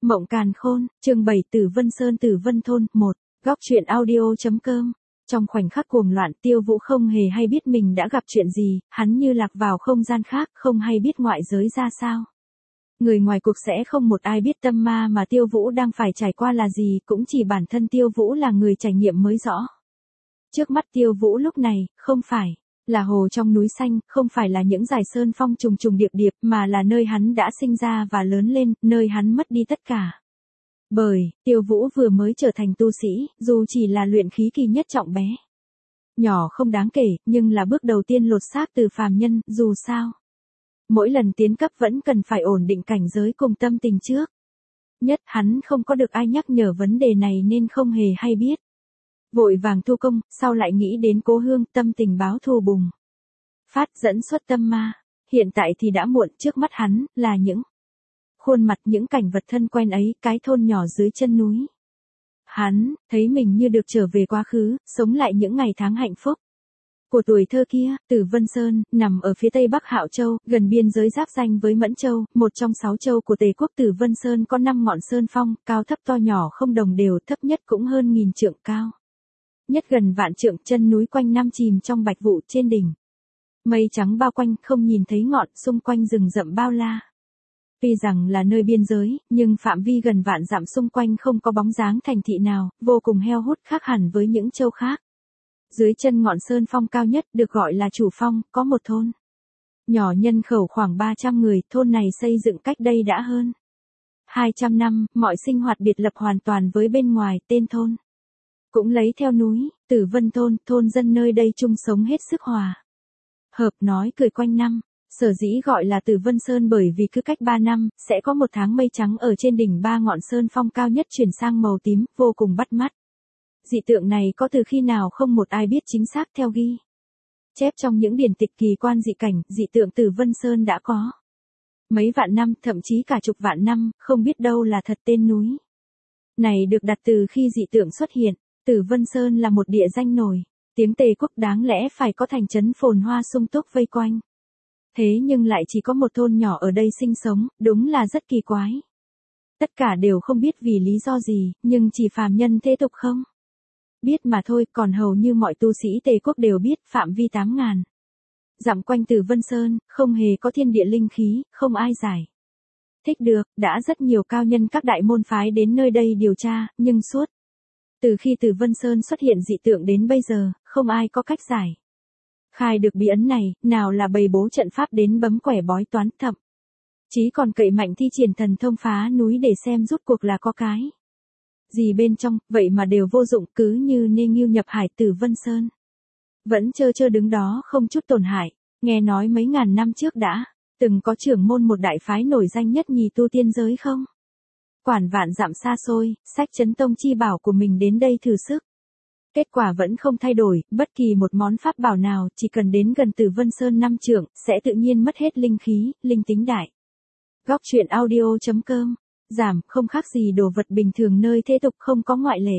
Mộng Càn Khôn, chương 7 Tử Vân Sơn Tử Vân Thôn, 1, góc truyện audio.com. Trong khoảnh khắc cuồng loạn, Tiêu Vũ không hề hay biết mình đã gặp chuyện gì, hắn như lạc vào không gian khác, không hay biết ngoại giới ra sao. Người ngoài cuộc sẽ không một ai biết tâm ma mà Tiêu Vũ đang phải trải qua là gì, cũng chỉ bản thân Tiêu Vũ là người trải nghiệm mới rõ. Trước mắt Tiêu Vũ lúc này, không phải là hồ trong núi xanh, không phải là những dải sơn phong trùng trùng điệp điệp, mà là nơi hắn đã sinh ra và lớn lên, nơi hắn mất đi tất cả. Bởi, Tiêu Vũ vừa mới trở thành tu sĩ, dù chỉ là luyện khí kỳ nhất trọng bé. Nhỏ không đáng kể, nhưng là bước đầu tiên lột xác từ phàm nhân, dù sao. Mỗi lần tiến cấp vẫn cần phải ổn định cảnh giới cùng tâm tình trước. Nhất, hắn không có được ai nhắc nhở vấn đề này nên không hề hay biết. Vội vàng thu công, sau lại nghĩ đến cố hương, tâm tình báo thù bùng phát dẫn xuất tâm ma. Hiện tại thì đã muộn, trước mắt hắn, là những khuôn mặt, những cảnh vật thân quen ấy, cái thôn nhỏ dưới chân núi. Hắn, thấy mình như được trở về quá khứ, sống lại những ngày tháng hạnh phúc của tuổi thơ kia. Tử Vân Sơn, nằm ở phía tây bắc Hạo Châu, gần biên giới giáp ranh với Mẫn Châu, một trong 6 châu của Tề quốc. Tử Vân Sơn có 5 ngọn sơn phong, cao thấp to nhỏ không đồng đều, thấp nhất cũng hơn 1000 trượng cao. Nhất gần vạn trượng, chân núi quanh năm chìm trong bạch vụ trên đỉnh. Mây trắng bao quanh, không nhìn thấy ngọn, xung quanh rừng rậm bao la. Tuy rằng là nơi biên giới, nhưng phạm vi gần vạn dặm xung quanh không có bóng dáng thành thị nào, vô cùng heo hút, khác hẳn với những châu khác. Dưới chân ngọn sơn phong cao nhất, được gọi là Chủ Phong, có một thôn nhỏ nhân khẩu khoảng 300 người, thôn này xây dựng cách đây đã hơn 200 năm, mọi sinh hoạt biệt lập hoàn toàn với bên ngoài. Tên thôn cũng lấy theo núi, Tử Vân Thôn. Thôn dân nơi đây chung sống hết sức hòa hợp, nói cười quanh năm. Sở dĩ gọi là Tử Vân Sơn bởi vì cứ cách 3 năm, sẽ có một tháng mây trắng ở trên đỉnh 3 ngọn sơn phong cao nhất chuyển sang màu tím, vô cùng bắt mắt. Dị tượng này có từ khi nào không một ai biết chính xác. Theo ghi chép trong những điển tịch kỳ quan dị cảnh, dị tượng Tử Vân Sơn đã có mấy vạn năm, thậm chí cả chục vạn năm, không biết đâu là thật. Tên núi này được đặt từ khi dị tượng xuất hiện. Tử Vân Sơn là một địa danh nổi tiếng Tề quốc, đáng lẽ phải có thành trấn phồn hoa sung túc vây quanh. Thế nhưng lại chỉ có một thôn nhỏ ở đây sinh sống, đúng là rất kỳ quái. Tất cả đều không biết vì lý do gì, nhưng chỉ phàm nhân thế tục không biết mà thôi, còn hầu như mọi tu sĩ Tề quốc đều biết. Phạm vi 8.000 dặm quanh Tử Vân Sơn, không hề có thiên địa linh khí, không ai giải thích được. Đã rất nhiều cao nhân các đại môn phái đến nơi đây điều tra, nhưng suốt từ khi Tử Vân Sơn xuất hiện dị tượng đến bây giờ, không ai có cách giải khai được bí ấn này, nào là bày bố trận pháp đến bấm quẻ bói toán, thậm chí còn cậy mạnh thi triển thần thông phá núi để xem rút cuộc là có cái gì bên trong, vậy mà đều vô dụng, cứ như nê nghiêu nhập hải. Tử Vân Sơn vẫn trơ trơ đứng đó không chút tổn hại. Nghe nói mấy ngàn năm trước đã từng có trưởng môn một đại phái nổi danh nhất nhì tu tiên giới không quản vạn dặm xa xôi, xách chấn tông chi bảo của mình đến đây thử sức. Kết quả vẫn không thay đổi, bất kỳ một món pháp bảo nào, chỉ cần đến gần Tử Vân Sơn 5 trượng, sẽ tự nhiên mất hết linh khí, linh tính đại. Góc truyện audio.com. Giảm, không khác gì đồ vật bình thường nơi thế tục, không có ngoại lệ.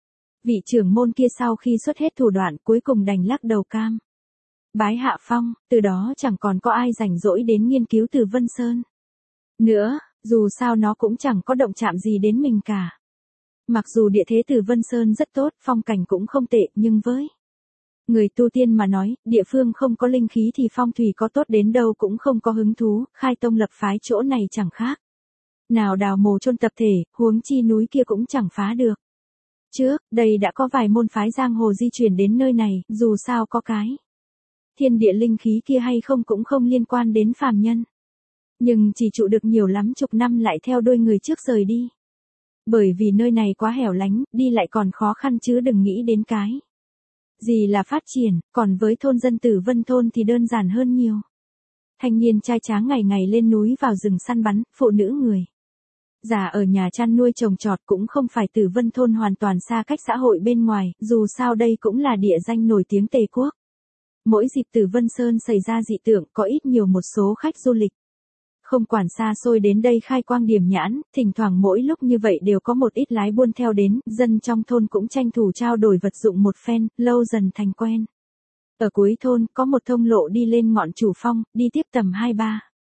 Vị trưởng môn kia sau khi xuất hết thủ đoạn, cuối cùng đành lắc đầu cam bái hạ phong. Từ đó chẳng còn có ai rảnh rỗi đến nghiên cứu Tử Vân Sơn nữa, dù sao nó cũng chẳng có động chạm gì đến mình cả. Mặc dù địa thế Tử Vân Sơn rất tốt, phong cảnh cũng không tệ, nhưng với người tu tiên mà nói, địa phương không có linh khí thì phong thủy có tốt đến đâu cũng không có hứng thú. Khai tông lập phái chỗ này chẳng khác nào đào mồ chôn tập thể, huống chi núi kia cũng chẳng phá được. Trước đây đã có vài môn phái giang hồ di chuyển đến nơi này, dù sao có cái thiên địa linh khí kia hay không cũng không liên quan đến phàm nhân. Nhưng chỉ trụ được nhiều lắm chục năm lại theo đuôi người trước rời đi. Bởi vì nơi này quá hẻo lánh, đi lại còn khó khăn chứ đừng nghĩ đến cái gì là phát triển. Còn với thôn dân Tử Vân Thôn thì đơn giản hơn nhiều. Thanh niên trai tráng ngày ngày lên núi vào rừng săn bắn, phụ nữ người già ở nhà chăn nuôi trồng trọt. Cũng không phải Tử Vân Thôn hoàn toàn xa cách xã hội bên ngoài, dù sao đây cũng là địa danh nổi tiếng Tề quốc. Mỗi dịp Tử Vân Sơn xảy ra dị tượng, có ít nhiều một số khách du lịch không quản xa xôi đến đây khai quang điểm nhãn. Thỉnh thoảng mỗi lúc như vậy đều có một ít lái buôn theo đến, dân trong thôn cũng tranh thủ trao đổi vật dụng một phen, lâu dần thành quen. Ở cuối thôn, có một thông lộ đi lên ngọn Chủ Phong, đi tiếp tầm 2-3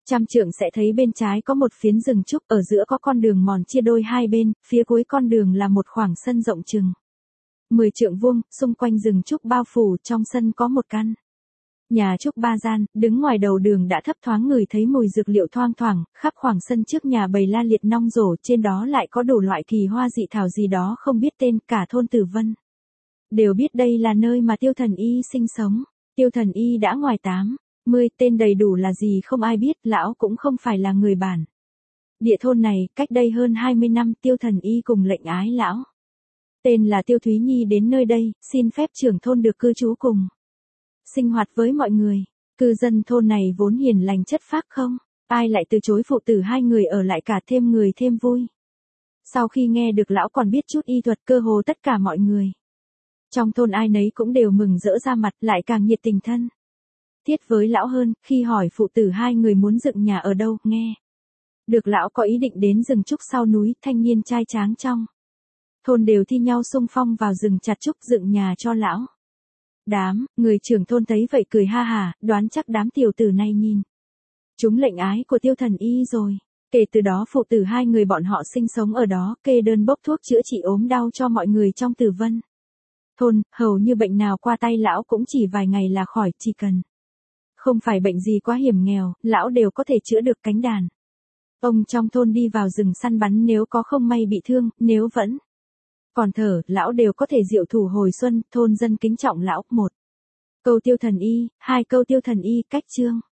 Trăm trượng sẽ thấy bên trái có một phiến rừng trúc, ở giữa có con đường mòn chia đôi hai bên, phía cuối con đường là một khoảng sân rộng chừng 10 trượng vuông, xung quanh rừng trúc bao phủ, trong sân có một căn nhà trúc 3 gian, đứng ngoài đầu đường đã thấp thoáng ngửi thấy mùi dược liệu thoang thoảng, khắp khoảng sân trước nhà bày la liệt nong rổ, trên đó lại có đủ loại kỳ hoa dị thảo gì đó không biết tên, cả thôn Tử Vân đều biết đây là nơi mà Tiêu Thần Y sinh sống. Tiêu Thần Y đã ngoài 80, tên đầy đủ là gì không ai biết, lão cũng không phải là người bản địa thôn này, cách đây hơn 20 năm Tiêu Thần Y cùng lệnh ái lão tên là Tiêu Thúy Nhi đến nơi đây, xin phép trưởng thôn được cư trú cùng sinh hoạt với mọi người. Cư dân thôn này vốn hiền lành chất phác, không ai lại từ chối phụ tử hai người ở lại, cả thêm người thêm vui. Sau khi nghe được lão còn biết chút y thuật, cơ hồ tất cả mọi người trong thôn ai nấy cũng đều mừng rỡ ra mặt, lại càng nhiệt tình thân thiết với lão hơn. Khi hỏi phụ tử hai người muốn dựng nhà ở đâu, nghe được lão có ý định đến rừng trúc sau núi, thanh niên trai tráng trong thôn đều thi nhau xung phong vào rừng chặt trúc dựng nhà cho lão. Đám người trưởng thôn thấy vậy cười ha hả, đoán chắc đám tiểu tử này nhìn chúng lệnh ái của Tiêu Thần Y rồi. Kể từ đó phụ tử hai người bọn họ sinh sống ở đó, kê đơn bốc thuốc chữa trị ốm đau cho mọi người trong Tử Vân thôn, hầu như bệnh nào qua tay lão cũng chỉ vài ngày là khỏi, chỉ cần không phải bệnh gì quá hiểm nghèo, lão đều có thể chữa được. Cánh đàn ông trong thôn đi vào rừng săn bắn, nếu có không may bị thương, nếu vẫn còn thở, lão đều có thể diệu thủ hồi xuân. Thôn dân kính trọng lão. 1 câu Tiêu Thần Y, 2 câu Tiêu Thần Y cách chương.